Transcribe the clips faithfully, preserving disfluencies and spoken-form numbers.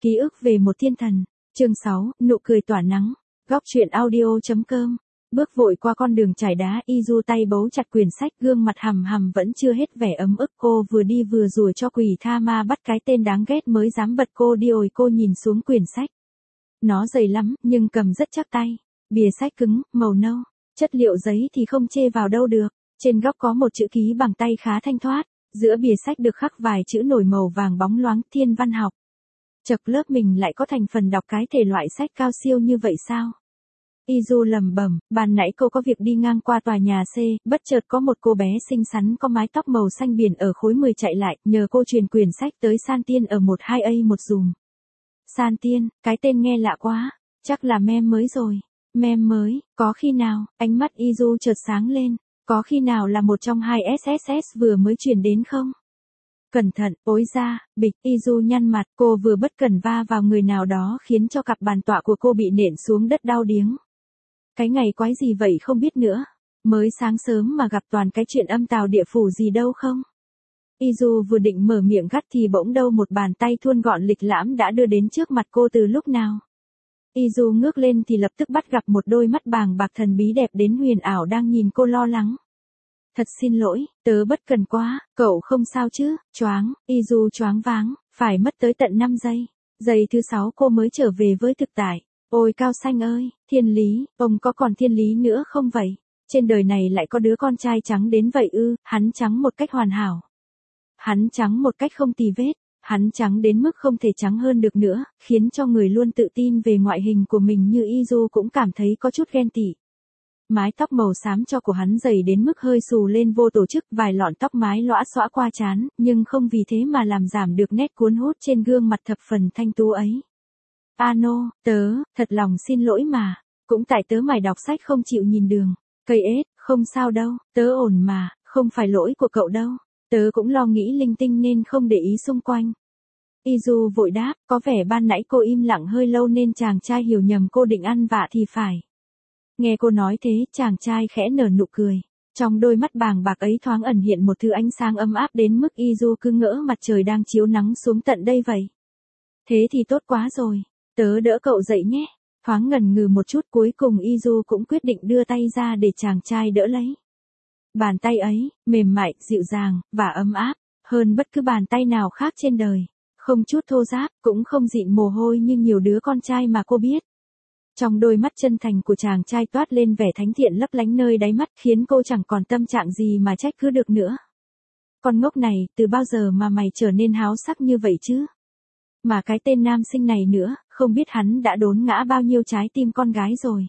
Ký ức về một thiên thần. Chương sáu, nụ cười tỏa nắng. Góc truyện audio chấm com. Bước vội qua con đường trải đá, Izu tay bấu chặt quyển sách, gương mặt hằm hằm vẫn chưa hết vẻ ấm ức. Cô vừa đi vừa rủa cho quỷ tha ma bắt cái tên đáng ghét mới dám bật cô đi ồi. Cô nhìn xuống quyển sách. Nó dày lắm, nhưng cầm rất chắc tay. Bìa sách cứng, màu nâu. Chất liệu giấy thì không chê vào đâu được. Trên góc có một chữ ký bằng tay khá thanh thoát. Giữa bìa sách được khắc vài chữ nổi màu vàng bóng loáng, Thiên văn học. Chật, lớp mình lại có thành phần đọc cái thể loại sách cao siêu như vậy sao? Izu lẩm bẩm, ban nãy cô có việc đi ngang qua tòa nhà C, bất chợt có một cô bé xinh xắn có mái tóc màu xanh biển ở khối mười chạy lại, nhờ cô truyền quyển sách tới San Tiên ở một hai A một dùm. San Tiên, cái tên nghe lạ quá, chắc là mem mới rồi. Mem mới, có khi nào? Ánh mắt Izu chợt sáng lên, có khi nào là một trong hai ét ét ét vừa mới truyền đến không? Cẩn thận, ối ra, bịch, Izu nhăn mặt, cô vừa bất cẩn va vào người nào đó khiến cho cặp bàn tọa của cô bị nện xuống đất đau điếng. Cái ngày quái gì vậy không biết nữa, mới sáng sớm mà gặp toàn cái chuyện âm tào địa phủ gì đâu không? Izu vừa định mở miệng gắt thì bỗng đâu một bàn tay thuôn gọn lịch lãm đã đưa đến trước mặt cô từ lúc nào. Izu ngước lên thì lập tức bắt gặp một đôi mắt bàng bạc thần bí đẹp đến huyền ảo đang nhìn cô lo lắng. Thật xin lỗi, tớ bất cần quá, cậu không sao chứ? Choáng, Izu choáng váng, phải mất tới tận năm giây. Giây thứ sáu cô mới trở về với thực tại. Ôi Cao Xanh ơi, thiên lý, ông có còn thiên lý nữa không vậy? Trên đời này lại có đứa con trai trắng đến vậy ư? Hắn trắng một cách hoàn hảo. Hắn trắng một cách không tì vết. Hắn trắng đến mức không thể trắng hơn được nữa, khiến cho người luôn tự tin về ngoại hình của mình như Izu cũng cảm thấy có chút ghen tị. Mái tóc màu xám cho của hắn dày đến mức hơi xù lên vô tổ chức, vài lọn tóc mái lõa xõa qua trán, nhưng không vì thế mà làm giảm được nét cuốn hút trên gương mặt thập phần thanh tú ấy. Ano, tớ, thật lòng xin lỗi mà, cũng tại tớ mải đọc sách không chịu nhìn đường. Cây ếch, không sao đâu, tớ ổn mà, không phải lỗi của cậu đâu, tớ cũng lo nghĩ linh tinh nên không để ý xung quanh. Izu vội đáp, có vẻ ban nãy cô im lặng hơi lâu nên chàng trai hiểu nhầm cô định ăn vạ thì phải. Nghe cô nói thế, chàng trai khẽ nở nụ cười. Trong đôi mắt bàng bạc ấy thoáng ẩn hiện một thứ ánh sáng ấm áp đến mức Izu cứ ngỡ mặt trời đang chiếu nắng xuống tận đây vậy. Thế thì tốt quá rồi, tớ đỡ cậu dậy nhé. Thoáng ngần ngừ một chút, cuối cùng Izu cũng quyết định đưa tay ra để chàng trai đỡ lấy. Bàn tay ấy, mềm mại, dịu dàng, và ấm áp, hơn bất cứ bàn tay nào khác trên đời. Không chút thô ráp, cũng không dịn mồ hôi như nhiều đứa con trai mà cô biết. Trong đôi mắt chân thành của chàng trai toát lên vẻ thánh thiện lấp lánh nơi đáy mắt, khiến cô chẳng còn tâm trạng gì mà trách cứ được nữa. Con ngốc này, từ bao giờ mà mày trở nên háo sắc như vậy chứ? Mà cái tên nam sinh này nữa, không biết hắn đã đốn ngã bao nhiêu trái tim con gái rồi.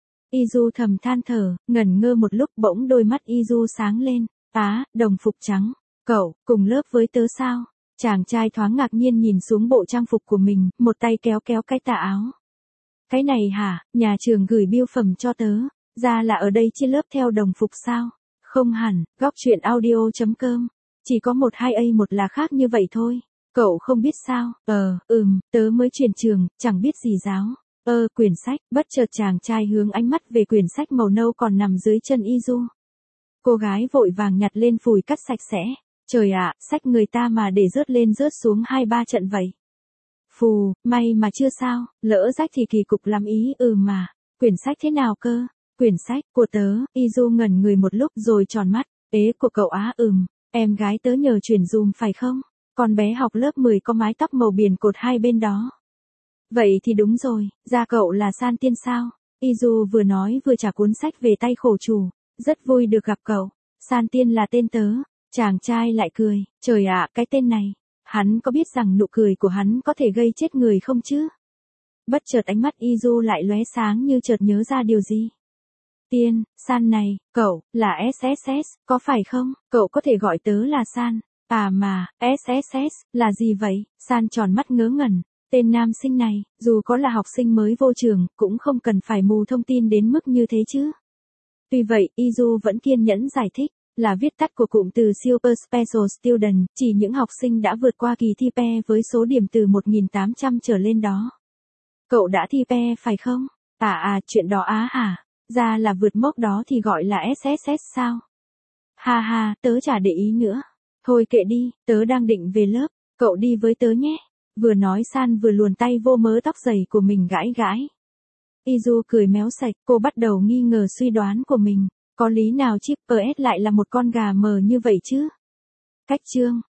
Izu thầm than thở, ngẩn ngơ một lúc, bỗng đôi mắt Izu sáng lên. Á, đồng phục trắng, cậu, cùng lớp với tớ sao? Chàng trai thoáng ngạc nhiên nhìn xuống bộ trang phục của mình, một tay kéo kéo cái tà áo. Cái này hả, nhà trường gửi bưu phẩm cho tớ, ra là ở đây chia lớp theo đồng phục sao? Không hẳn, góc truyện audio chấm com. Chỉ có một hai A một là khác như vậy thôi. Cậu không biết sao? Ờ, ừm, tớ mới chuyển trường, chẳng biết gì giáo. Ơ, quyển sách, bất chợt chàng trai hướng ánh mắt về quyển sách màu nâu còn nằm dưới chân Izu. Cô gái vội vàng nhặt lên phủi cắt sạch sẽ. Trời ạ, sách người ta mà để rớt lên rớt xuống hai ba trận vậy. Phù, may mà chưa sao, lỡ rách thì kỳ cục lắm ý. Ừ mà, quyển sách thế nào cơ? Quyển sách của tớ. Izu ngẩn người một lúc rồi tròn mắt. Ế, của cậu á? Ừm, em gái tớ nhờ chuyển dùm phải không? Con bé học lớp mười có mái tóc màu biển cột hai bên đó. Vậy thì đúng rồi, da cậu là San Tiên sao? Izu vừa nói vừa trả cuốn sách về tay khổ chủ. Rất vui được gặp cậu. San Tiên là tên tớ. Chàng trai lại cười, trời ạ, cái tên này, hắn có biết rằng nụ cười của hắn có thể gây chết người không chứ? Bất chợt ánh mắt Izu lại lóe sáng như chợt nhớ ra điều gì. Tiên, San này, cậu, là ét ét ét, có phải không? Cậu có thể gọi tớ là San. À mà, ét ét ét, là gì vậy? San tròn mắt ngớ ngẩn, tên nam sinh này, dù có là học sinh mới vô trường, cũng không cần phải mù thông tin đến mức như thế chứ. Tuy vậy, Izu vẫn kiên nhẫn giải thích. Là viết tắt của cụm từ Super Special Student, chỉ những học sinh đã vượt qua kỳ thi pê e với số điểm từ một nghìn tám trăm trở lên đó. Cậu đã thi pê e phải không? À à, chuyện đó á hả? Ra là vượt mốc đó thì gọi là ét ét ét sao? Ha ha, tớ chả để ý nữa. Thôi kệ đi, tớ đang định về lớp, cậu đi với tớ nhé. Vừa nói San vừa luồn tay vô mớ tóc dày của mình gãi gãi. Izu cười méo sạch, cô bắt đầu nghi ngờ suy đoán của mình. Có lý nào chiếc pê ét lại là một con gà mờ như vậy chứ? Cách chương